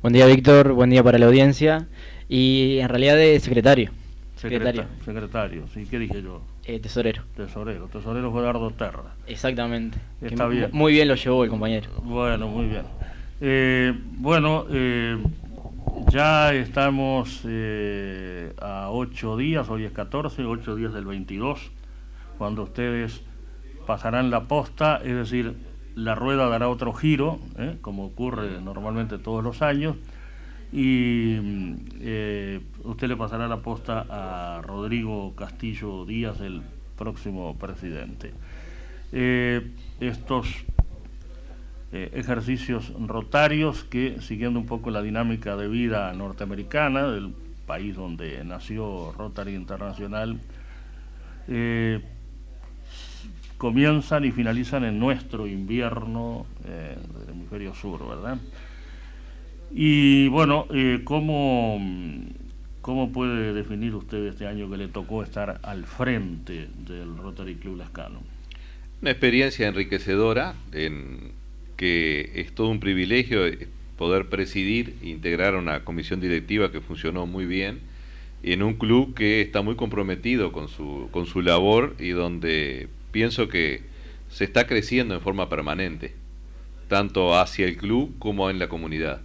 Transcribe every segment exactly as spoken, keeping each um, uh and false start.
Buen día, Víctor. Buen día para la audiencia. Y en realidad de secretario. Secretario. Secretario, sí, ¿qué dije yo? Eh, tesorero. Tesorero. Tesorero Gerardo Terra. Exactamente. Está que bien. Muy bien lo llevó el compañero. Bueno, muy bien. Eh, bueno, eh, ya estamos eh, a ocho días, hoy es catorce, ocho días del veintidós, cuando ustedes pasarán la posta, es decir, la rueda dará otro giro, ¿eh? como ocurre normalmente todos los años, y eh, usted le pasará la posta a Rodrigo Castillo Díaz, el próximo presidente. Eh, estos eh, ejercicios rotarios que, siguiendo un poco la dinámica de vida norteamericana, del país donde nació Rotary Internacional, eh, comienzan y finalizan en nuestro invierno eh, del hemisferio sur, ¿verdad? Y bueno, eh, ¿cómo, ¿cómo puede definir usted este año que le tocó estar al frente del Rotary Club Lescano? Una experiencia enriquecedora, en que es todo un privilegio poder presidir e integrar una comisión directiva que funcionó muy bien, en un club que está muy comprometido con su, con su labor y donde pienso que se está creciendo en forma permanente, tanto hacia el club como en la comunidad.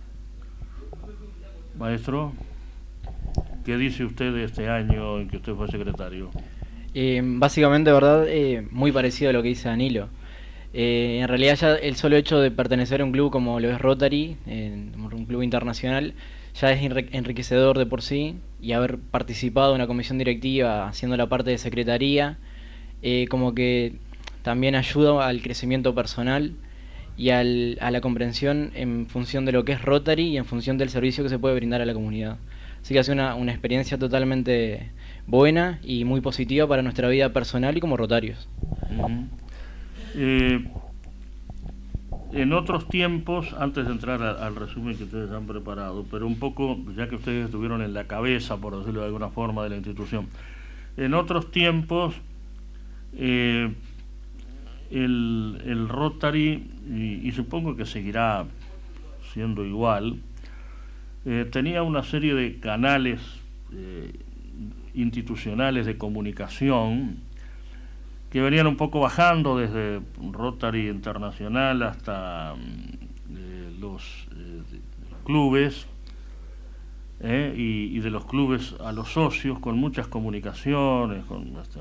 Maestro, ¿qué dice usted de este año en que usted fue secretario? Eh, básicamente, verdad, eh, muy parecido a lo que dice Danilo. Eh, en realidad ya el solo hecho de pertenecer a un club como lo es Rotary, eh, un club internacional, ya es enriquecedor de por sí, y haber participado en una comisión directiva haciendo la parte de secretaría, eh, como que también ayuda al crecimiento personal y al, a la comprensión en función de lo que es Rotary y en función del servicio que se puede brindar a la comunidad. Así que ha sido una, una experiencia totalmente buena y muy positiva para nuestra vida personal y como rotarios. Uh-huh. eh, en otros tiempos, antes de entrar a, al resumen que ustedes han preparado, pero un poco, ya que ustedes estuvieron en la cabeza, por decirlo de alguna forma, de la institución, en otros tiempos eh, el, el Rotary, y, y supongo que seguirá siendo igual, eh, tenía una serie de canales eh, institucionales de comunicación que venían un poco bajando desde Rotary Internacional hasta eh, los eh, clubes eh, y, y de los clubes a los socios, con muchas comunicaciones, con hasta,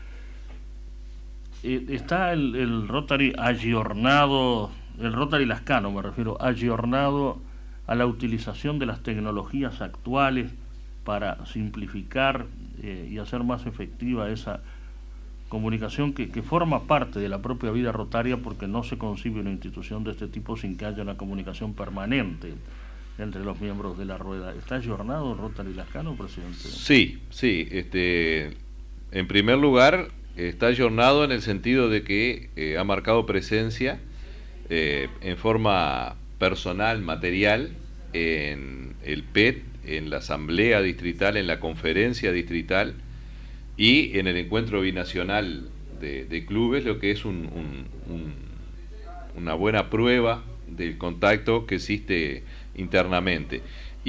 eh, está el, el Rotary ayornado, el Rotary Lascano me refiero, ayornado a la utilización de las tecnologías actuales para simplificar eh, y hacer más efectiva esa comunicación que, que forma parte de la propia vida rotaria, porque no se concibe una institución de este tipo sin que haya una comunicación permanente entre los miembros de la rueda. ¿Está ayornado Rotary Lascano, presidente? Sí, sí. Este, en primer lugar, está ayornado en el sentido de que eh, ha marcado presencia eh, en forma personal, material, en el P E T, en la asamblea distrital, en la conferencia distrital y en el encuentro binacional de, de clubes, lo que es un, un, un, una buena prueba del contacto que existe internamente.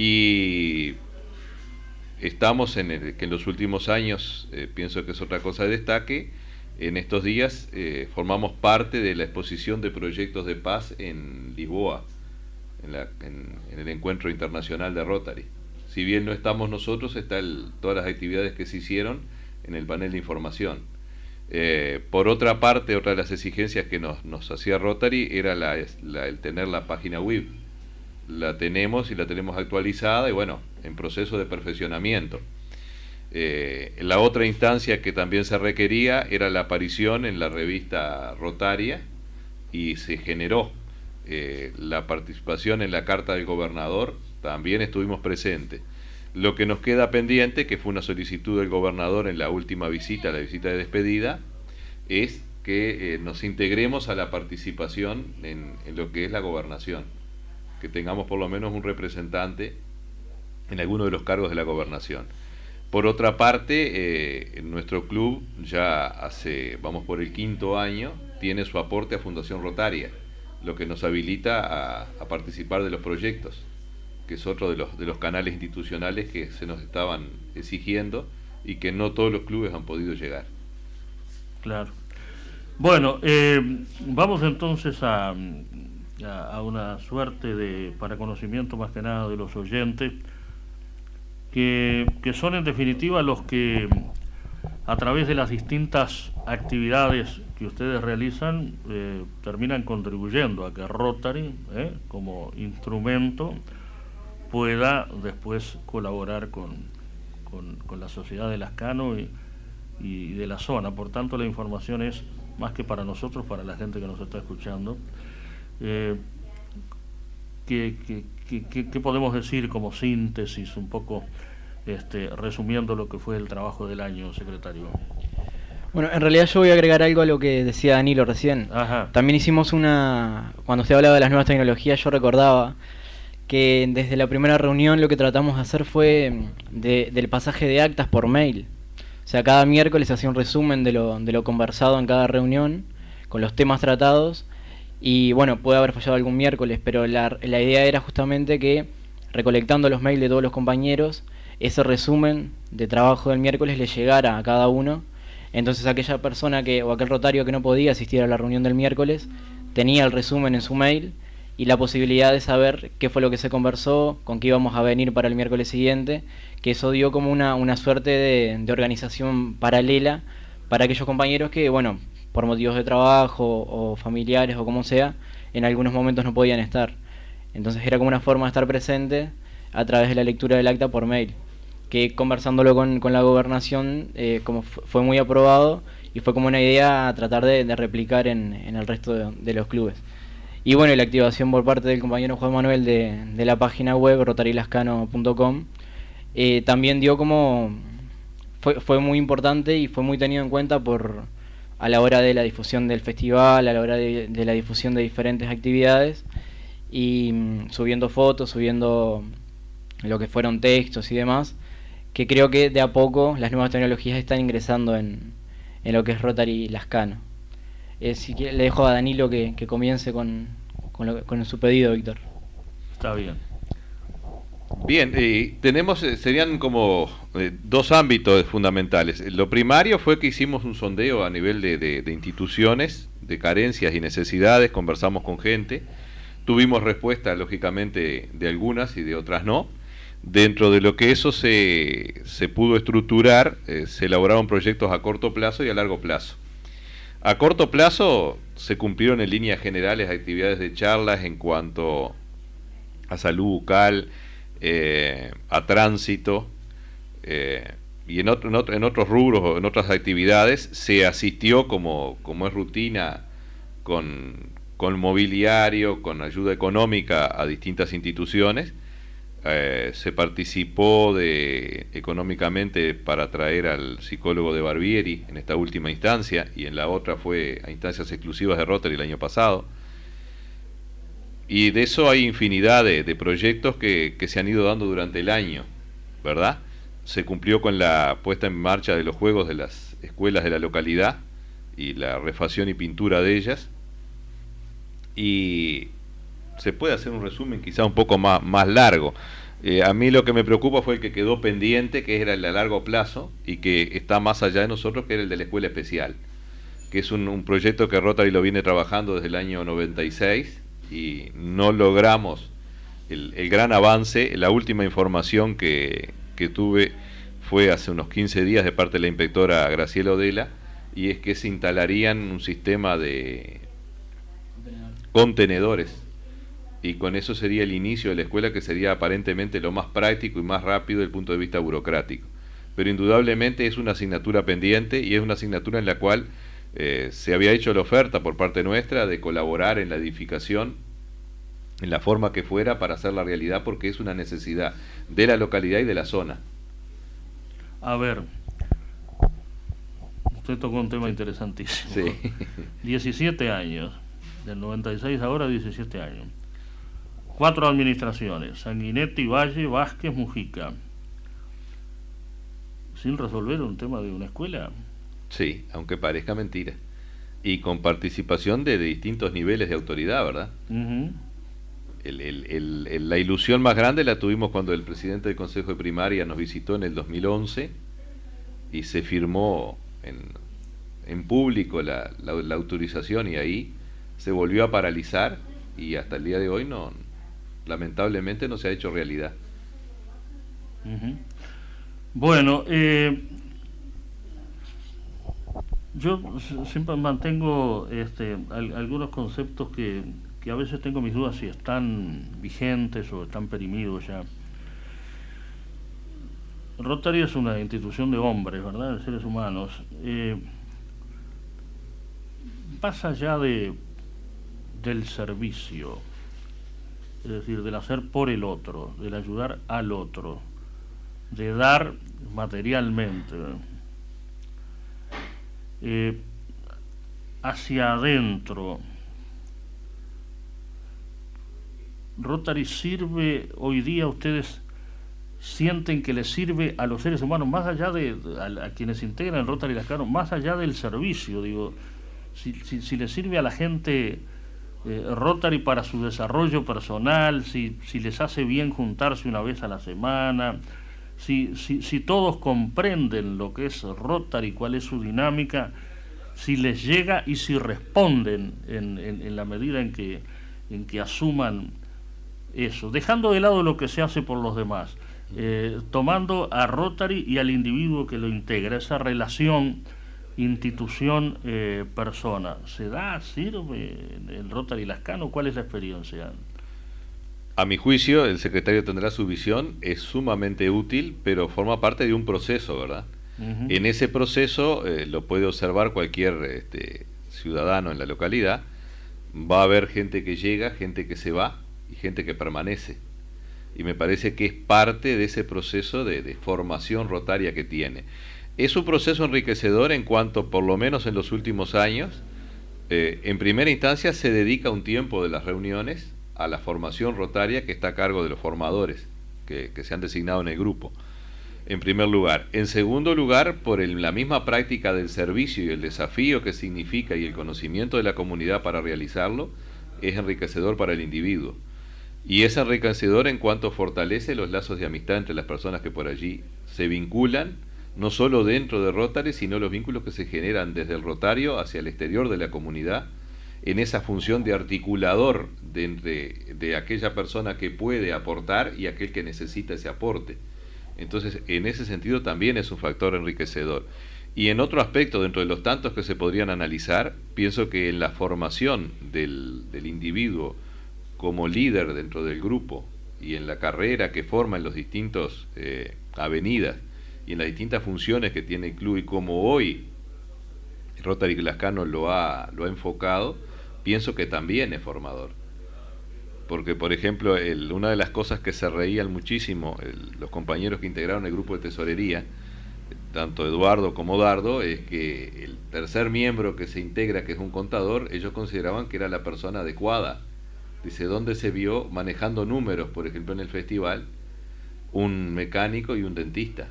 Y estamos en el que en los últimos años, eh, pienso que es otra cosa de destaque, en estos días eh, formamos parte de la exposición de proyectos de paz en Lisboa, en, la, en, en el encuentro internacional de Rotary. Si bien no estamos nosotros, están todas las actividades que se hicieron en el panel de información. Eh, por otra parte, otra de las exigencias que nos, nos hacía Rotary era la, la, el tener la página web. La tenemos y la tenemos actualizada y bueno, en proceso de perfeccionamiento. Eh, la otra instancia que también se requería era la aparición en la revista Rotaria y se generó eh, la participación en la carta del gobernador, también estuvimos presentes. Lo que nos queda pendiente, que fue una solicitud del gobernador en la última visita, la visita de despedida, es que eh, nos integremos a la participación en, en lo que es la gobernación, que tengamos por lo menos un representante en alguno de los cargos de la gobernación. Por otra parte, eh, nuestro club ya hace, vamos por el quinto año, tiene su aporte a Fundación Rotaria, lo que nos habilita a, a participar de los proyectos. que es otro de los, de los canales institucionales que se nos estaban exigiendo y que no todos los clubes han podido llegar. Claro. Bueno, eh, vamos entonces a, a, a una suerte de, para conocimiento más que nada de los oyentes, que, que son en definitiva los que a través de las distintas actividades que ustedes realizan eh, terminan contribuyendo a que Rotary, eh, como instrumento, pueda después colaborar con, con, con la sociedad de Lascano y, y de la zona. Por tanto, la información es más que para nosotros, para la gente que nos está escuchando. Eh, ¿qué, qué, qué, qué podemos decir como síntesis, un poco este, resumiendo lo que fue el trabajo del año, secretario? Bueno, en realidad yo voy a agregar algo a lo que decía Danilo recién. Ajá. También hicimos una... Cuando usted hablaba de las nuevas tecnologías, yo recordaba que desde la primera reunión lo que tratamos de hacer fue de, del pasaje de actas por mail. O sea, cada miércoles hacía un resumen de lo, de lo conversado en cada reunión, con los temas tratados, y bueno, puede haber fallado algún miércoles, pero la, la idea era justamente que, recolectando los mails de todos los compañeros, ese resumen de trabajo del miércoles le llegara a cada uno. Entonces aquella persona que o aquel rotario que no podía asistir a la reunión del miércoles tenía el resumen en su mail y la posibilidad de saber qué fue lo que se conversó, con qué íbamos a venir para el miércoles siguiente, que eso dio como una, una suerte de, de organización paralela para aquellos compañeros que, bueno, por motivos de trabajo o familiares o como sea, en algunos momentos no podían estar. Entonces era como una forma de estar presente a través de la lectura del acta por mail, que conversándolo con, con la gobernación eh, como fue muy aprobado y fue como una idea a tratar de, de replicar en, en el resto de, de los clubes. Y bueno, y la activación por parte del compañero Juan Manuel de, de la página web rotary lascano punto com eh, también dio como fue, fue muy importante y fue muy tenido en cuenta por a la hora de la difusión del festival, a la hora de, de la difusión de diferentes actividades y mm, subiendo fotos, subiendo lo que fueron textos y demás, que creo que de a poco las nuevas tecnologías están ingresando en, en lo que es Rotary Lascano. Eh, si quiere, le dejo a Danilo que, que comience con, con, lo, con su pedido, Víctor. Está bien. Bien, eh, tenemos, eh, serían como eh, dos ámbitos fundamentales. Lo primario fue que hicimos un sondeo a nivel de, de, de instituciones, de carencias y necesidades, conversamos con gente, tuvimos respuesta lógicamente de algunas y de otras no. Dentro de lo que eso se, se pudo estructurar, eh, se elaboraron proyectos a corto plazo y a largo plazo. A corto plazo se cumplieron en líneas generales actividades de charlas en cuanto a salud bucal, eh, a tránsito, eh, y en, otro, en, otro, en otros rubros o en otras actividades se asistió como, como es rutina con, con mobiliario, con ayuda económica a distintas instituciones. Eh, se participó de, económicamente para traer al psicólogo de Barbieri en esta última instancia, y en la otra fue a instancias exclusivas de Rotary el año pasado. Y de eso hay infinidad de, de proyectos que, que se han ido dando durante el año, ¿verdad? Se cumplió con la puesta en marcha de los juegos de las escuelas de la localidad y la refacción y pintura de ellas, y se puede hacer un resumen quizá un poco más, más largo. Eh, a mí lo que me preocupa fue el que quedó pendiente, que era el a largo plazo y que está más allá de nosotros, que era el de la escuela especial, que es un, un proyecto que Rotary lo viene trabajando desde el año noventa y seis y no logramos el, el gran avance. La última información que, que tuve fue hace unos quince días de parte de la inspectora Graciela Odela, y es que se instalarían un sistema de contenedores, y con eso sería el inicio de la escuela, que sería aparentemente lo más práctico y más rápido desde el punto de vista burocrático. Pero indudablemente es una asignatura pendiente, y es una asignatura en la cual eh, se había hecho la oferta por parte nuestra de colaborar en la edificación en la forma que fuera para hacer la realidad, porque es una necesidad de la localidad y de la zona. A ver, usted tocó un tema interesantísimo. Sí. diecisiete años, del noventa y seis ahora diecisiete años. Cuatro administraciones: Sanguinetti, Valle, Vázquez, Mujica. Sin resolver un tema de una escuela. Sí, aunque parezca mentira. Y con participación de, de distintos niveles de autoridad, ¿verdad? Uh-huh. El, el, el, el, la ilusión más grande la tuvimos cuando el presidente del Consejo de Primaria nos visitó en el dos mil once y se firmó en, en público la, la, la autorización, y ahí se volvió a paralizar y hasta el día de hoy no, lamentablemente no se ha hecho realidad. Uh-huh. Bueno, eh, yo siempre mantengo este, al, algunos conceptos que, que a veces tengo mis dudas si están vigentes o están perimidos ya. Rotary es una institución de hombres, ¿verdad?, de seres humanos. Eh, más allá de, del servicio, es decir, del hacer por el otro, del ayudar al otro, de dar materialmente, eh, hacia adentro, Rotary sirve hoy día, ustedes sienten que les sirve a los seres humanos, más allá de a, a quienes integran Rotary Lascano, más allá del servicio, digo, si, si, si les sirve a la gente eh, Rotary para su desarrollo personal, si, si les hace bien juntarse una vez a la semana, si, si, si todos comprenden lo que es Rotary, cuál es su dinámica, si les llega y si responden en, en, en la medida en que, en que asuman eso, dejando de lado lo que se hace por los demás, eh, tomando a Rotary y al individuo que lo integra, esa relación institución eh, persona, ¿se da, sirve el Rotary Lascano? ¿Cuál es la experiencia? A mi juicio, el secretario tendrá su visión, es sumamente útil, pero forma parte de un proceso, ¿verdad? Uh-huh. En ese proceso, eh, lo puede observar cualquier este, ciudadano en la localidad, va a haber gente que llega, gente que se va y gente que permanece. Y me parece que es parte de ese proceso de, de formación rotaria que tiene. Es un proceso enriquecedor en cuanto, por lo menos en los últimos años, eh, en primera instancia se dedica un tiempo de las reuniones a la formación rotaria que está a cargo de los formadores que, que se han designado en el grupo, en primer lugar. En segundo lugar, por el, la misma práctica del servicio y el desafío que significa y el conocimiento de la comunidad para realizarlo, es enriquecedor para el individuo. Y es enriquecedor en cuanto fortalece los lazos de amistad entre las personas que por allí se vinculan, no solo dentro de Rotary, sino los vínculos que se generan desde el rotario hacia el exterior de la comunidad, en esa función de articulador de, de, de aquella persona que puede aportar y aquel que necesita ese aporte. Entonces, en ese sentido también es un factor enriquecedor. Y en otro aspecto, dentro de los tantos que se podrían analizar, pienso que en la formación del, del individuo como líder dentro del grupo y en la carrera que forma en los distintos eh, avenidas y en las distintas funciones que tiene el club y como hoy Rotary Lascano lo ha, lo ha enfocado, pienso que también es formador. Porque, por ejemplo, el, una de las cosas que se reían muchísimo el, los compañeros que integraron el grupo de tesorería, tanto Eduardo como Dardo, es que el tercer miembro que se integra, que es un contador, ellos consideraban que era la persona adecuada. Dice, ¿dónde se vio manejando números, por ejemplo, en el festival, un mecánico y un dentista?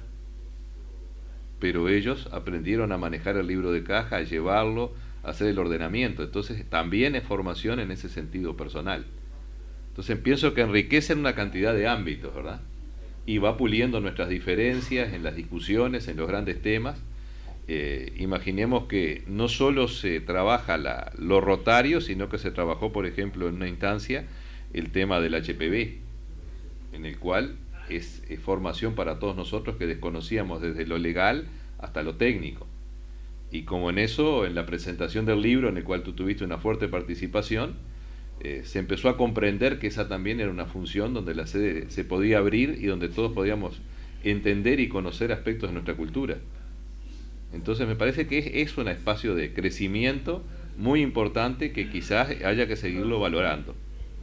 Pero ellos aprendieron a manejar el libro de caja, a llevarlo, a hacer el ordenamiento. Entonces también es formación en ese sentido personal. Entonces pienso que enriquece en una cantidad de ámbitos, ¿verdad? Y va puliendo nuestras diferencias en las discusiones, en los grandes temas. Eh, imaginemos que no solo se trabaja la, lo rotario, sino que se trabajó, por ejemplo, en una instancia, el tema del H P V, en el cual es, es formación para todos nosotros que desconocíamos desde lo legal hasta lo técnico. Y como en eso, en la presentación del libro, en el cual tú tuviste una fuerte participación, eh, se empezó a comprender que esa también era una función donde la sede se podía abrir y donde todos podíamos entender y conocer aspectos de nuestra cultura. Entonces me parece que es, es un espacio de crecimiento muy importante que quizás haya que seguirlo valorando.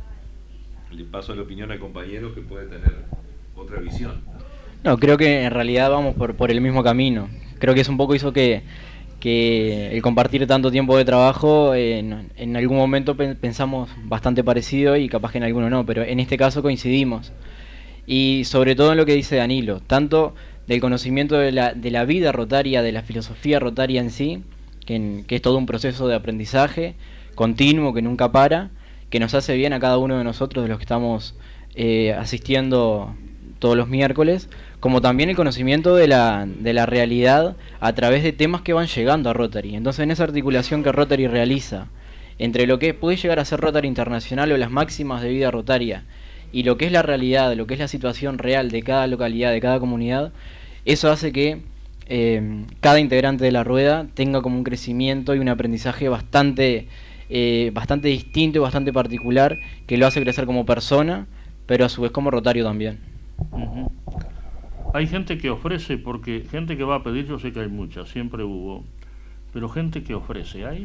Le paso la opinión al compañero que puede tener otra visión. No, creo que en realidad vamos por, por el mismo camino. Creo que es un poco eso que, que el compartir tanto tiempo de trabajo, eh, en, en algún momento pe pensamos bastante parecido y capaz que en alguno no, pero en este caso coincidimos. Y sobre todo en lo que dice Danilo, tanto del conocimiento de la, de la vida rotaria, de la filosofía rotaria en sí, que, en, que es todo un proceso de aprendizaje continuo que nunca para, que nos hace bien a cada uno de nosotros, de los que estamos eh, asistiendo todos los miércoles, como también el conocimiento de la, de la realidad a través de temas que van llegando a Rotary. Entonces, en esa articulación que Rotary realiza entre lo que puede llegar a ser Rotary Internacional o las máximas de vida rotaria y lo que es la realidad, lo que es la situación real de cada localidad, de cada comunidad, eso hace que eh, cada integrante de la rueda tenga como un crecimiento y un aprendizaje bastante, eh, bastante distinto y bastante particular, que lo hace crecer como persona, pero a su vez como rotario también. Uh-huh. Hay gente que ofrece, porque gente que va a pedir, yo sé que hay mucha, siempre hubo, pero gente que ofrece, ¿hay?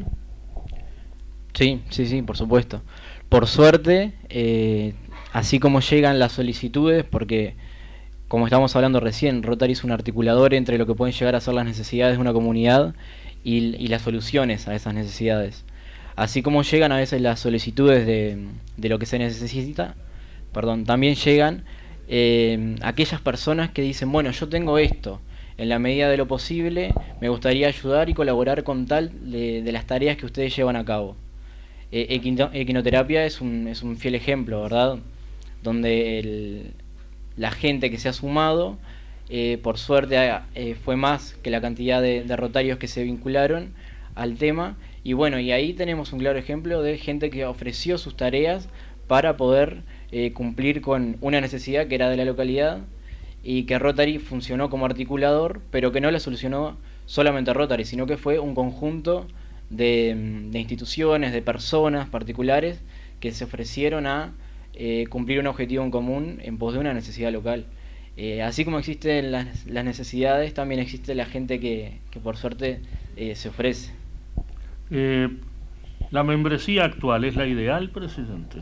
Sí, sí, sí, por supuesto. Por suerte, eh, así como llegan las solicitudes, porque como estamos hablando recién, Rotary es un articulador entre lo que pueden llegar a ser las necesidades de una comunidad y, y las soluciones a esas necesidades. Así como llegan a veces las solicitudes de, de lo que se necesita, perdón, también llegan eh, aquellas personas que dicen, bueno, yo tengo esto, en la medida de lo posible me gustaría ayudar y colaborar con tal de, de las tareas que ustedes llevan a cabo. Eh, equino, equinoterapia es un, es un fiel ejemplo, ¿verdad? Donde el, la gente que se ha sumado, eh, por suerte eh, fue más que la cantidad de, de rotarios que se vincularon al tema, y bueno, y ahí tenemos un claro ejemplo de gente que ofreció sus tareas para poder eh, cumplir con una necesidad que era de la localidad, y que Rotary funcionó como articulador, pero que no la solucionó solamente Rotary, sino que fue un conjunto de, de instituciones, de personas particulares que se ofrecieron a eh, cumplir un objetivo en común en pos de una necesidad local. Eh, así como existen las, las necesidades, también existe la gente que, que por suerte eh, se ofrece. Eh, ¿La membresía actual es la ideal, presidente?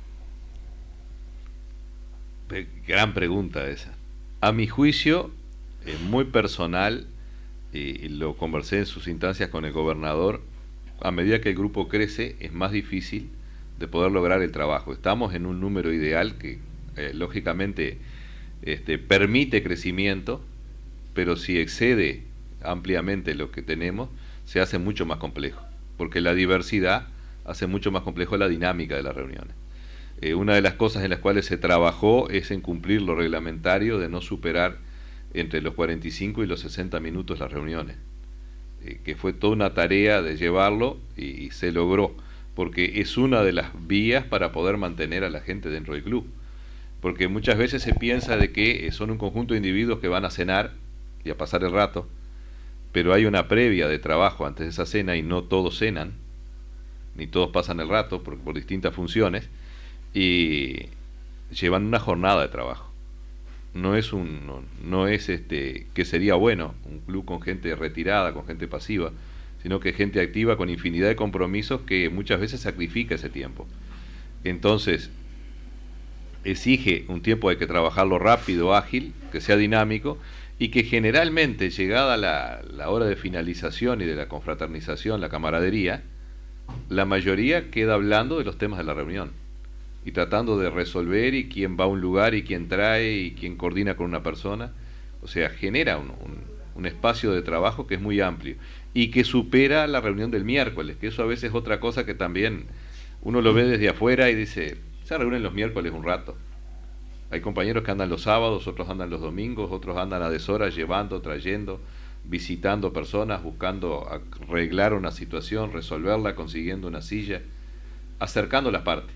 Gran pregunta esa. A mi juicio, es muy personal, y lo conversé en sus instancias con el gobernador, a medida que el grupo crece es más difícil de poder lograr el trabajo. Estamos en un número ideal que eh, lógicamente este, permite crecimiento, pero si excede ampliamente lo que tenemos, se hace mucho más complejo, porque la diversidad hace mucho más complejo la dinámica de las reuniones. Eh, una de las cosas en las cuales se trabajó es en cumplir lo reglamentario de no superar entre los cuarenta y cinco y los sesenta minutos las reuniones, eh, que fue toda una tarea de llevarlo y, y se logró, porque es una de las vías para poder mantener a la gente dentro del club, porque muchas veces se piensa de que son un conjunto de individuos que van a cenar y a pasar el rato, pero hay una previa de trabajo antes de esa cena y no todos cenan, ni todos pasan el rato por, por distintas funciones, y llevan una jornada de trabajo. No es un no, no es este que sería bueno un club con gente retirada, con gente pasiva, sino que gente activa con infinidad de compromisos que muchas veces sacrifica ese tiempo. Entonces exige un tiempo, hay que trabajarlo rápido, ágil, que sea dinámico, y que generalmente llegada la, la hora de finalización y de la confraternización, la camaradería, la mayoría queda hablando de los temas de la reunión y tratando de resolver, y quién va a un lugar y quién trae y quién coordina con una persona. O sea, genera un, un, un espacio de trabajo que es muy amplio y que supera la reunión del miércoles, que eso a veces es otra cosa que también uno lo ve desde afuera y dice, se reúnen los miércoles un rato. Hay compañeros que andan los sábados, otros andan los domingos, otros andan a deshoras llevando, trayendo, visitando personas, buscando arreglar una situación, resolverla, consiguiendo una silla, acercando las partes.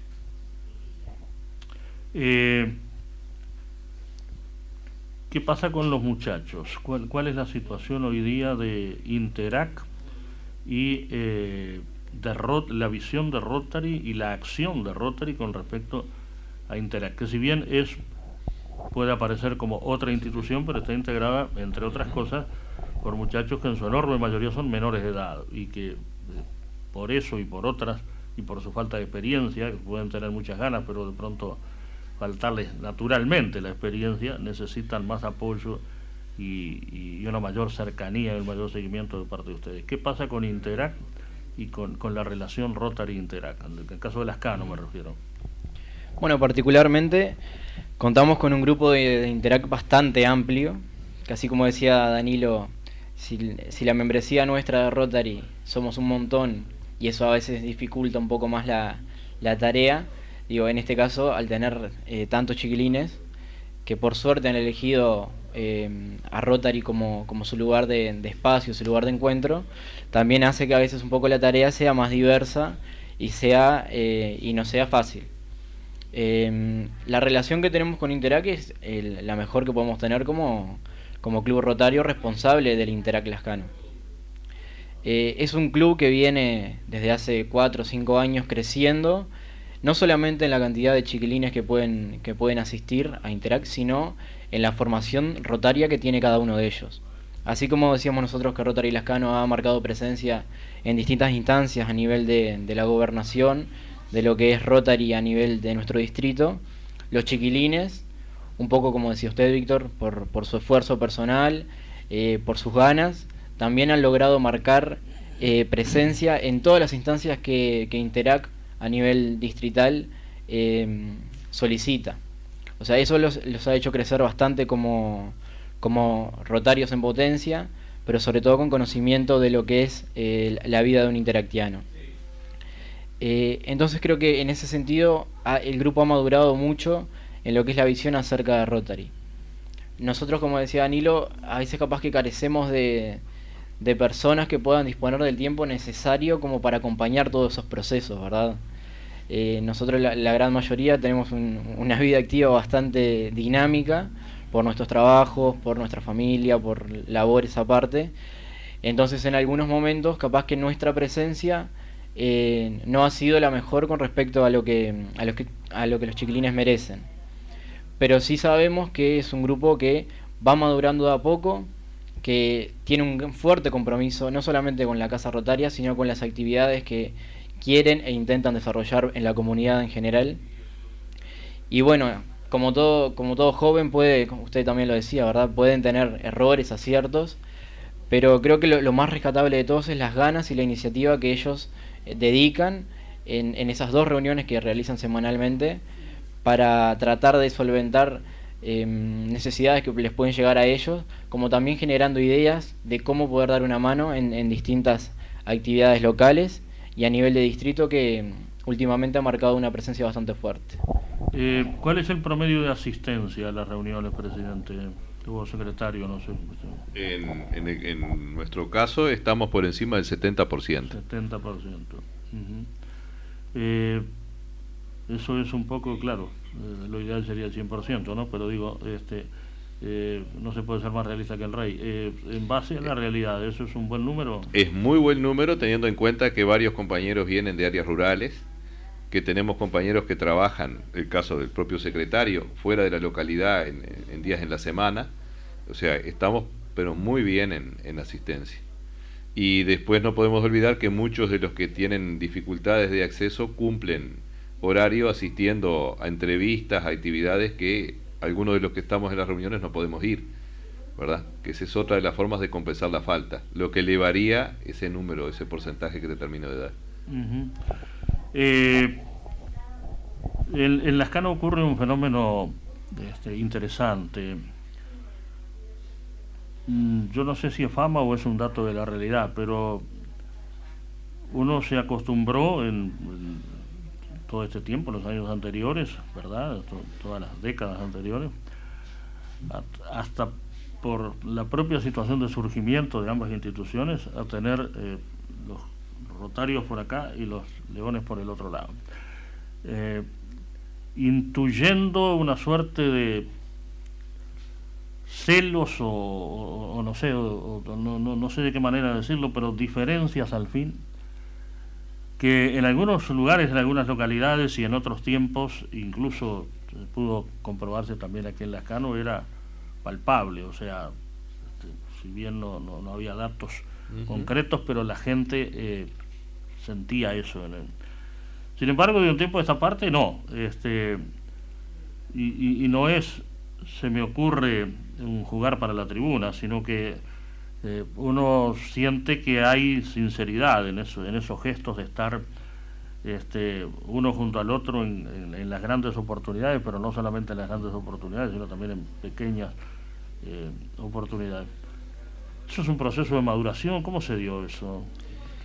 Eh, ¿Qué pasa con los muchachos? ¿Cuál, cuál es la situación hoy día de Interac y eh, de Rot la visión de Rotary y la acción de Rotary con respecto a Interac? Que si bien es puede aparecer como otra institución, pero está integrada, entre otras cosas, por muchachos que en su enorme mayoría son menores de edad y que eh, por eso y por otras, y por su falta de experiencia, que pueden tener muchas ganas, pero de pronto faltarles naturalmente la experiencia, necesitan más apoyo y, y una mayor cercanía y un mayor seguimiento de parte de ustedes. ¿Qué pasa con Interac y con, con la relación Rotary-Interac? En el caso de las Cano me refiero. Bueno, particularmente contamos con un grupo de, de Interac bastante amplio, que así como decía Danilo, si, si la membresía nuestra de Rotary somos un montón y eso a veces dificulta un poco más la, la tarea. Digo, en este caso, al tener eh, tantos chiquilines, que por suerte han elegido eh, a Rotary como, como su lugar de, de espacio, su lugar de encuentro, también hace que a veces un poco la tarea sea más diversa y, sea, eh, y no sea fácil. Eh, la relación que tenemos con Interac es el, la mejor que podemos tener como, como club rotario responsable del Interac Lascano. Eh, es un club que viene desde hace cuatro o cinco años creciendo, no solamente en la cantidad de chiquilines que pueden, que pueden asistir a Interac, sino en la formación rotaria que tiene cada uno de ellos. Así como decíamos nosotros que Rotary Lascano ha marcado presencia en distintas instancias a nivel de, de la gobernación, de lo que es Rotary a nivel de nuestro distrito, los chiquilines, un poco como decía usted, Víctor, por, por su esfuerzo personal, eh, por sus ganas, también han logrado marcar eh, presencia en todas las instancias que, que Interac a nivel distrital eh, solicita. O sea, eso los, los ha hecho crecer bastante como, como rotarios en potencia, pero sobre todo con conocimiento de lo que es eh, la vida de un interactiano. Eh, entonces creo que en ese sentido ha, el grupo ha madurado mucho en lo que es la visión acerca de Rotary. Nosotros, como decía Danilo, a veces capaz que carecemos de, de personas que puedan disponer del tiempo necesario como para acompañar todos esos procesos, ¿verdad? Eh, nosotros la, la gran mayoría tenemos un, una vida activa bastante dinámica por nuestros trabajos, por nuestra familia, por labores aparte. Entonces en algunos momentos capaz que nuestra presencia eh, no ha sido la mejor con respecto a lo que, a lo que, a lo que los chiquilines merecen. Pero sí sabemos que es un grupo que va madurando de a poco, que tiene un fuerte compromiso no solamente con la Casa Rotaria, sino con las actividades que quieren e intentan desarrollar en la comunidad en general. Y bueno, como todo, como todo joven puede, como usted también lo decía, ¿verdad? Pueden tener errores, aciertos, pero creo que lo, lo más rescatable de todos es las ganas y la iniciativa que ellos eh, dedican en, en esas dos reuniones que realizan semanalmente para tratar de solventar eh, necesidades que les pueden llegar a ellos, como también generando ideas de cómo poder dar una mano en, en distintas actividades locales y a nivel de distrito que últimamente ha marcado una presencia bastante fuerte. Eh, ¿Cuál es el promedio de asistencia a las reuniones, presidente? O secretario, no sé. En, en, en nuestro caso estamos por encima del setenta por ciento. setenta por ciento. Uh-huh. eh, eso es un poco, claro, eh, lo ideal sería el cien por ciento, ¿no? Pero digo, este, eh, no se puede ser más realista que el rey. Eh, en base a la realidad, ¿eso es un buen número? Es muy buen número, teniendo en cuenta que varios compañeros vienen de áreas rurales, que tenemos compañeros que trabajan, el caso del propio secretario, fuera de la localidad en, en días en la semana. O sea, estamos pero muy bien en, en asistencia. Y después no podemos olvidar que muchos de los que tienen dificultades de acceso cumplen horario asistiendo a entrevistas, a actividades que algunos de los que estamos en las reuniones no podemos ir, ¿verdad? Que esa es otra de las formas de compensar la falta, lo que elevaría ese número, ese porcentaje que te termino de dar. Uh-huh. eh, en, en Lascano ocurre un fenómeno este, interesante. Mm, yo no sé si es fama o es un dato de la realidad, pero uno se acostumbró en, en todo este tiempo, en los años anteriores, ¿verdad? To- todas las décadas anteriores, a- hasta por la propia situación de surgimiento de ambas instituciones, a tener eh, los rotarios por acá y los leones por el otro lado, eh, intuyendo una suerte de celos o, o, o no sé, o, o, no, no, no sé de qué manera decirlo, pero diferencias al fin, que en algunos lugares, en algunas localidades y en otros tiempos, incluso pudo comprobarse también aquí en Lascano, era palpable. O sea, este, si bien no, no, no había datos uh-huh. concretos, pero la gente eh, sentía eso. En el... Sin embargo, de un tiempo a esta parte, no. Este, y, y, y no es, se me ocurre, un jugar para la tribuna, sino que Eh, uno siente que hay sinceridad en eso, en esos gestos de estar este, uno junto al otro en, en, en las grandes oportunidades, pero no solamente en las grandes oportunidades, sino también en pequeñas eh, oportunidades. Eso es un proceso de maduración. ¿Cómo se dio eso?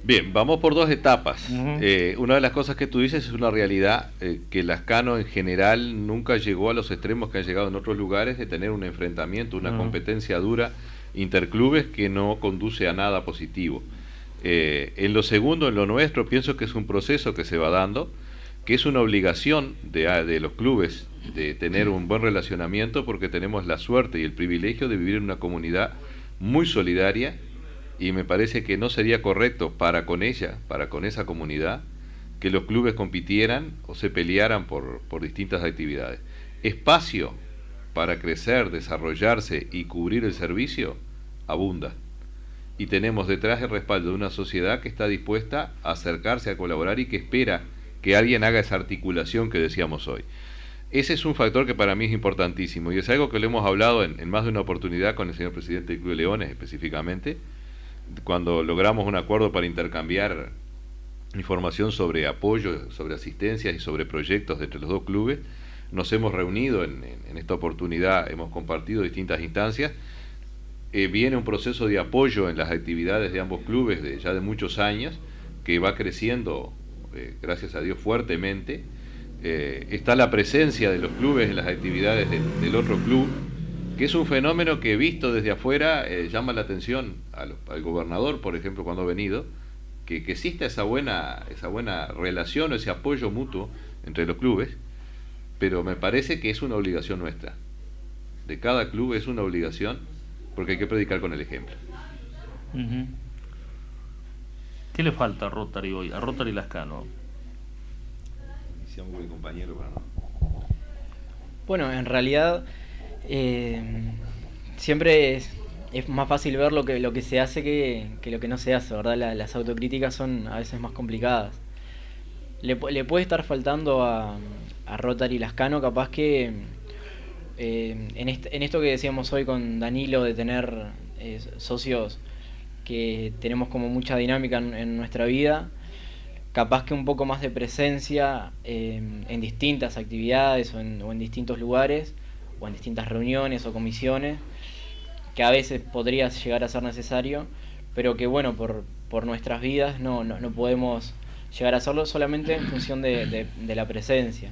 Bien, vamos por dos etapas. Uh-huh. Eh, una de las cosas que tú dices es una realidad, eh, que Lascano en general nunca llegó a los extremos que han llegado en otros lugares de tener un enfrentamiento, una uh-huh. competencia dura interclubes que no conduce a nada positivo. Eh, en lo segundo, en lo nuestro, pienso que es un proceso que se va dando, que es una obligación de, de los clubes de tener un buen relacionamiento, porque tenemos la suerte y el privilegio de vivir en una comunidad muy solidaria, y me parece que no sería correcto para con ella, para con esa comunidad, que los clubes compitieran o se pelearan por, por distintas actividades. Espacio para crecer, desarrollarse y cubrir el servicio abunda. Y tenemos detrás el respaldo de una sociedad que está dispuesta a acercarse, a colaborar y que espera que alguien haga esa articulación que decíamos hoy. Ese es un factor que para mí es importantísimo, y es algo que lo hemos hablado en, en más de una oportunidad con el señor presidente del Club de Leones específicamente, cuando logramos un acuerdo para intercambiar información sobre apoyo, sobre asistencias y sobre proyectos entre los dos clubes. Nos hemos reunido en, en, en esta oportunidad, hemos compartido distintas instancias. Eh, viene un proceso de apoyo en las actividades de ambos clubes de ya de muchos años, que va creciendo, eh, gracias a Dios, fuertemente. Eh, está la presencia de los clubes en las actividades del, del otro club, que es un fenómeno que, visto desde afuera, eh, llama la atención al, al gobernador, por ejemplo, cuando ha venido, que, que exista esa buena, esa buena relación, ese apoyo mutuo entre los clubes, pero me parece que es una obligación nuestra. De cada club es una obligación, porque hay que predicar con el ejemplo. Uh-huh. ¿Qué le falta a Rotary hoy? A Rotary Lascano. Iniciamos con el compañero para no. Bueno, en realidad eh, siempre es, es más fácil ver lo que, lo que se hace que, que lo que no se hace, ¿verdad? La, las autocríticas son a veces más complicadas. Le, le puede estar faltando a, a Rotary Lascano, capaz que eh, en, este, en esto que decíamos hoy con Danilo, de tener eh, socios que tenemos como mucha dinámica en, en nuestra vida, capaz que un poco más de presencia eh, en distintas actividades o en, o en distintos lugares, o en distintas reuniones o comisiones, que a veces podría llegar a ser necesario, pero que bueno, por, por nuestras vidas no, no, no podemos llegar a hacerlo solamente en función de, de, de la presencia.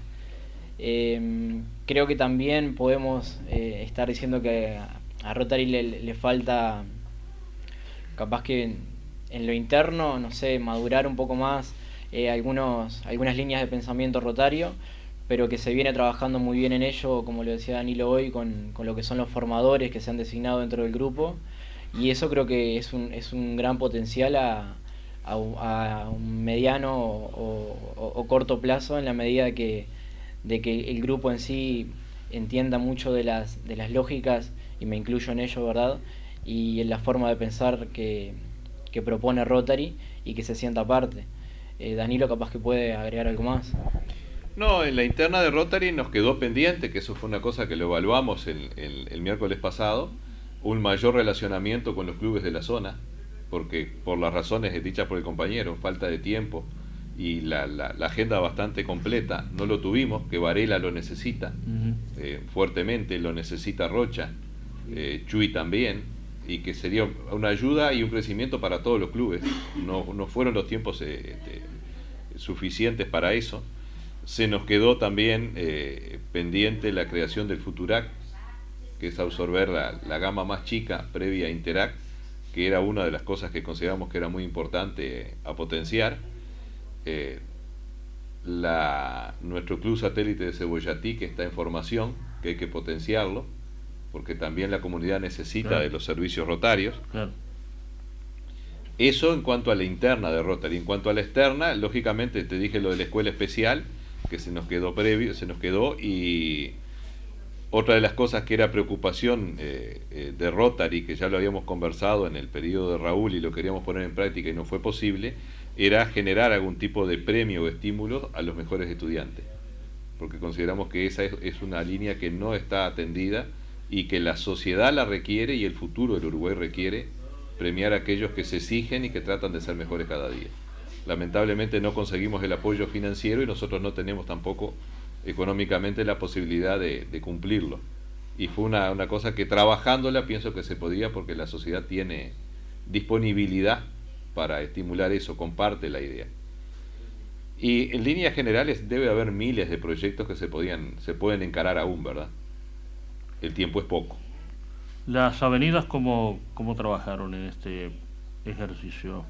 Eh, creo que también podemos eh, estar diciendo que a, a Rotary le, le falta, capaz que en, en lo interno, no sé, madurar un poco más eh, algunos, algunas líneas de pensamiento rotario, pero que se viene trabajando muy bien en ello, como lo decía Danilo hoy, con, con lo que son los formadores que se han designado dentro del grupo, y eso creo que es un, es un gran potencial a, a, a un mediano o, o, o corto plazo, en la medida de que, de que el grupo en sí entienda mucho de las, de las lógicas, y me incluyo en ello, ¿verdad?, y en la forma de pensar que, que propone Rotary, y que se sienta parte. Eh, Danilo capaz que puede agregar algo más. No, en la interna de Rotary nos quedó pendiente, que eso fue una cosa que lo evaluamos el, el, el miércoles pasado, un mayor relacionamiento con los clubes de la zona, porque por las razones dichas por el compañero, falta de tiempo y la, la, la agenda bastante completa, no lo tuvimos, que Varela lo necesita, uh-huh. eh, fuertemente, lo necesita Rocha, eh, Chuy también, y que sería una ayuda y un crecimiento para todos los clubes. No, no fueron los tiempos eh, este, suficientes para eso. Se nos quedó también eh, pendiente la creación del Futurac, que es absorber la, la gama más chica previa a Interac, que era una de las cosas que consideramos que era muy importante eh, a potenciar. Eh, la, nuestro club satélite de Cebollatí, que está en formación, que hay que potenciarlo, porque también la comunidad necesita claro. de los servicios rotarios. Claro. Eso en cuanto a la interna de Rotary. En cuanto a la externa, lógicamente te dije lo de la escuela especial, que se nos quedó previo, se nos quedó, y otra de las cosas que era preocupación eh, eh, de Rotary, que ya lo habíamos conversado en el periodo de Raúl y lo queríamos poner en práctica y no fue posible, era generar algún tipo de premio o estímulo a los mejores estudiantes, porque consideramos que esa es, es una línea que no está atendida y que la sociedad la requiere y el futuro del Uruguay requiere premiar a aquellos que se exigen y que tratan de ser mejores cada día. Lamentablemente no conseguimos el apoyo financiero y nosotros no tenemos tampoco económicamente la posibilidad de, de cumplirlo. Y fue una, una cosa que trabajándola pienso que se podía, porque la sociedad tiene disponibilidad para estimular eso, comparte la idea. Y en líneas generales debe haber miles de proyectos que se, podían, se pueden encarar aún, ¿verdad? El tiempo es poco. Las avenidas, ¿cómo, cómo trabajaron en este ejercicio?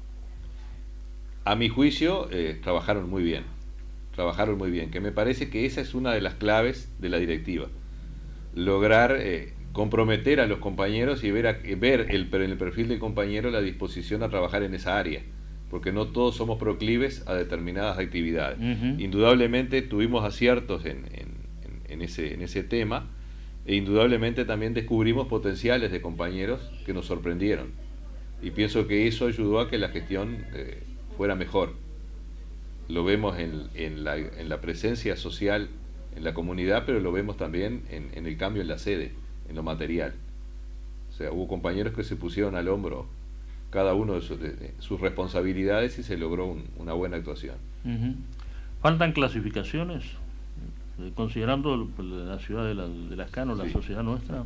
A mi juicio, eh, trabajaron muy bien. Trabajaron muy bien, que me parece que esa es una de las claves de la directiva. Lograr eh, comprometer a los compañeros y ver, a, ver el, en el perfil del compañero la disposición a trabajar en esa área, porque no todos somos proclives a determinadas actividades. Uh-huh. Indudablemente tuvimos aciertos en, en, en, ese, en ese tema, e indudablemente también descubrimos potenciales de compañeros que nos sorprendieron. Y pienso que eso ayudó a que la gestión eh, fuera mejor. Lo vemos en, en, la, en la presencia social en la comunidad, pero lo vemos también en, en el cambio en la sede, en lo material. O sea, hubo compañeros que se pusieron al hombro cada uno de, su, de, de sus responsabilidades y se logró un, una buena actuación. Uh-huh. ¿Faltan clasificaciones? Eh, considerando la ciudad de, la, de Las Canas, sí. La sociedad nuestra.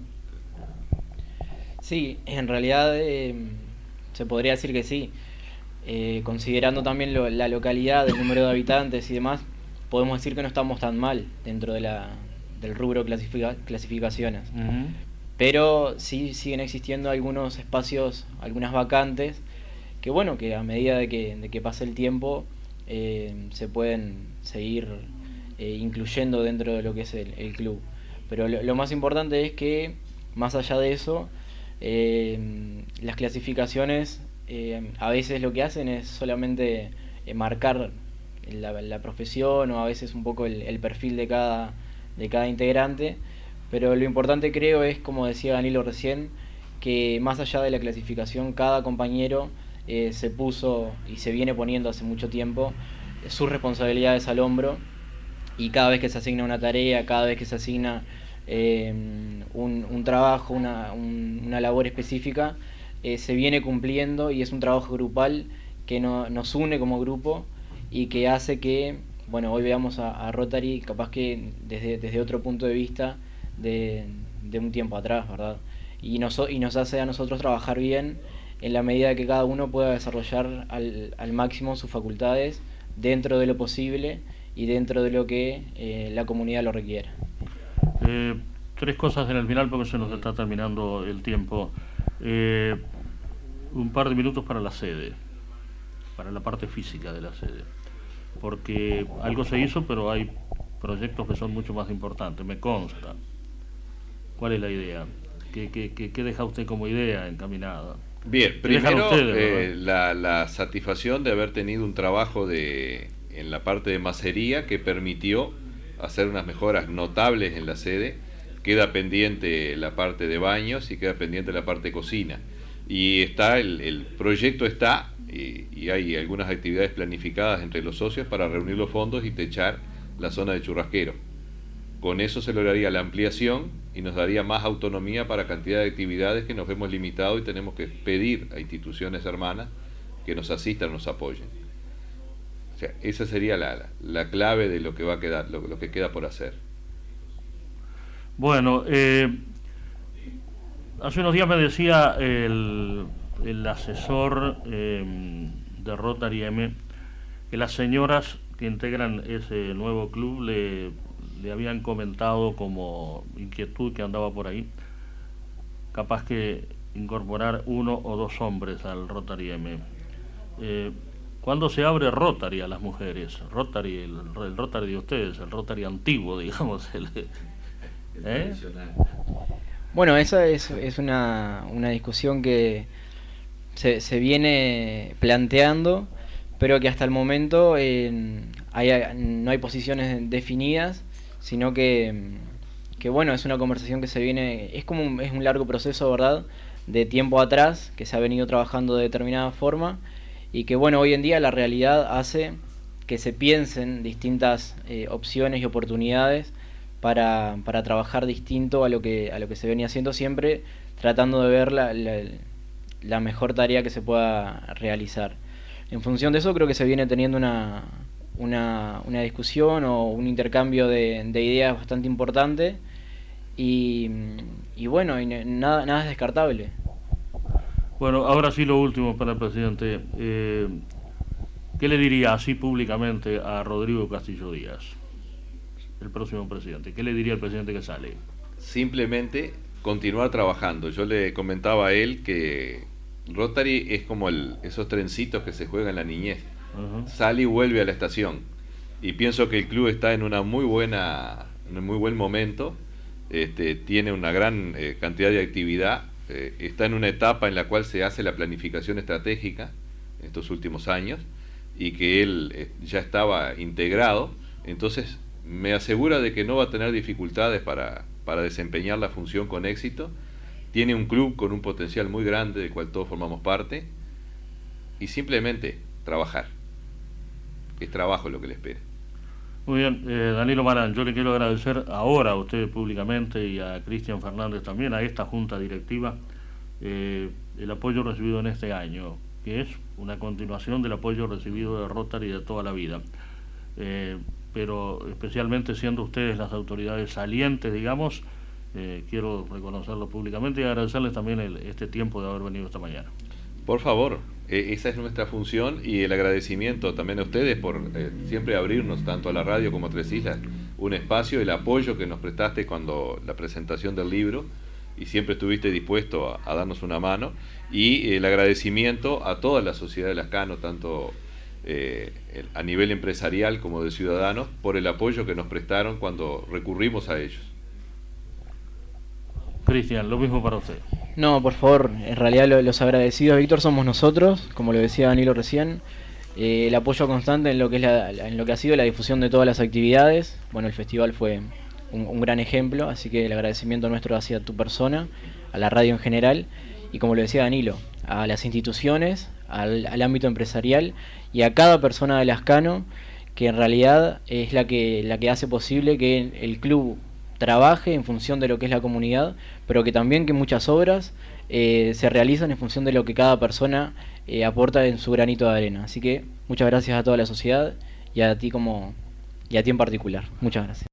Sí, en realidad eh, se podría decir que sí. Eh, considerando también lo, la localidad, el número de habitantes y demás, podemos decir que no estamos tan mal dentro de la, del rubro clasifica, clasificaciones. Uh-huh. Pero sí siguen existiendo algunos espacios, algunas vacantes, que bueno, que a medida de que, de que pase el tiempo eh, se pueden seguir eh, incluyendo dentro de lo que es el, el club. Pero lo, lo más importante es que, más allá de eso, eh, las clasificaciones eh, a veces lo que hacen es solamente eh, marcar la, la profesión o a veces un poco el, el perfil de cada, de cada integrante. Pero lo importante creo es, como decía Danilo recién, que más allá de la clasificación, cada compañero eh, se puso y se viene poniendo hace mucho tiempo eh, sus responsabilidades al hombro, y cada vez que se asigna una tarea, cada vez que se asigna eh, un, un trabajo, una, un, una labor específica, eh, se viene cumpliendo, y es un trabajo grupal que no, nos une como grupo y que hace que, bueno, hoy veamos a, a Rotary capaz que desde, desde otro punto de vista De, de un tiempo atrás, ¿verdad? Y nos, y nos hace a nosotros trabajar bien en la medida que cada uno pueda desarrollar al, al máximo sus facultades dentro de lo posible y dentro de lo que eh, la comunidad lo requiera. Eh, tres cosas en el final porque se nos está terminando el tiempo. Eh, un par de minutos para la sede, para la parte física de la sede, porque algo se hizo, pero hay proyectos que son mucho más importantes, me consta. ¿Cuál es la idea? ¿Qué, qué, qué, qué deja usted como idea encaminada? Bien, primero ustedes, eh, la, la satisfacción de haber tenido un trabajo de, en la parte de macería que permitió hacer unas mejoras notables en la sede. Queda pendiente la parte de baños y queda pendiente la parte de cocina. Y está el, el proyecto está, y, y hay algunas actividades planificadas entre los socios para reunir los fondos y techar la zona de churrasquero. Con eso se lograría la ampliación y nos daría más autonomía para cantidad de actividades que nos vemos limitados y tenemos que pedir a instituciones hermanas que nos asistan, nos apoyen. O sea, esa sería la, la clave de lo que va a quedar, lo, lo que queda por hacer. Bueno, eh, hace unos días me decía el, el asesor eh, de Rotary M que las señoras que integran ese nuevo club le, le habían comentado como inquietud que andaba por ahí, capaz que incorporar uno o dos hombres al Rotary M. Eh, ¿Cuándo se abre Rotary a las mujeres? Rotary, el, el Rotary de ustedes, el Rotary antiguo, digamos. El, ¿eh? Bueno, esa es, es una, una discusión que se, se viene planteando, pero que hasta el momento eh, hay, no hay posiciones definidas, sino que, que bueno, es una conversación que se viene, es como un, es un largo proceso, ¿verdad?, de tiempo atrás, que se ha venido trabajando de determinada forma, y que bueno, hoy en día la realidad hace que se piensen distintas eh, opciones y oportunidades para, para trabajar distinto a lo que a lo que se venía haciendo, siempre tratando de ver la, la, la mejor tarea que se pueda realizar. En función de eso creo que se viene teniendo una, una, una discusión o un intercambio de, de ideas bastante importante, y, y bueno, y nada, nada es descartable. Bueno, ahora sí lo último para el presidente. Eh, ¿Qué le diría así públicamente a Rodrigo Castillo Díaz, el próximo presidente? ¿Qué le diría al presidente que sale? Simplemente continuar trabajando. Yo le comentaba a él que Rotary es como el, esos trencitos que se juegan en la niñez. Uh-huh. Sale y vuelve a la estación. Y pienso que el club está en una muy buena, en un muy buen momento. Este, tiene una gran eh, cantidad de actividad. Eh, está en una etapa en la cual se hace la planificación estratégica en estos últimos años, y que él eh, ya estaba integrado. Entonces me asegura de que no va a tener dificultades para, para desempeñar la función con éxito. Tiene un club con un potencial muy grande del cual todos formamos parte, y simplemente trabajar. Es trabajo lo que le espera. Muy bien, eh, Danilo Marán, yo le quiero agradecer ahora a usted públicamente y a Cristian Fernández también, a esta junta directiva, eh, el apoyo recibido en este año, que es una continuación del apoyo recibido de Rotary de toda la vida. Eh, pero especialmente siendo ustedes las autoridades salientes, digamos, eh, quiero reconocerlo públicamente y agradecerles también el, este tiempo de haber venido esta mañana. Por favor, eh, esa es nuestra función, y el agradecimiento también a ustedes por eh, siempre abrirnos, tanto a la radio como a Tres Islas, un espacio, el apoyo que nos prestaste cuando la presentación del libro, y siempre estuviste dispuesto a, a darnos una mano, y el agradecimiento a toda la sociedad de Lascano, tanto eh, a nivel empresarial como de ciudadanos, por el apoyo que nos prestaron cuando recurrimos a ellos. Cristian, lo mismo para usted. No, por favor, en realidad lo, los agradecidos, Víctor, somos nosotros, como lo decía Danilo recién. Eh, el apoyo constante en lo que es la, en lo que ha sido la difusión de todas las actividades. Bueno, el festival fue un, un gran ejemplo, así que el agradecimiento nuestro hacia tu persona, a la radio en general, y como lo decía Danilo, a las instituciones, al, al ámbito empresarial y a cada persona de Lascano, que en realidad es la que, la que hace posible que el club trabaje en función de lo que es la comunidad, pero que también que muchas obras eh, se realizan en función de lo que cada persona eh, aporta en su granito de arena. Así que muchas gracias a toda la sociedad y a ti como y a ti en particular. Muchas gracias.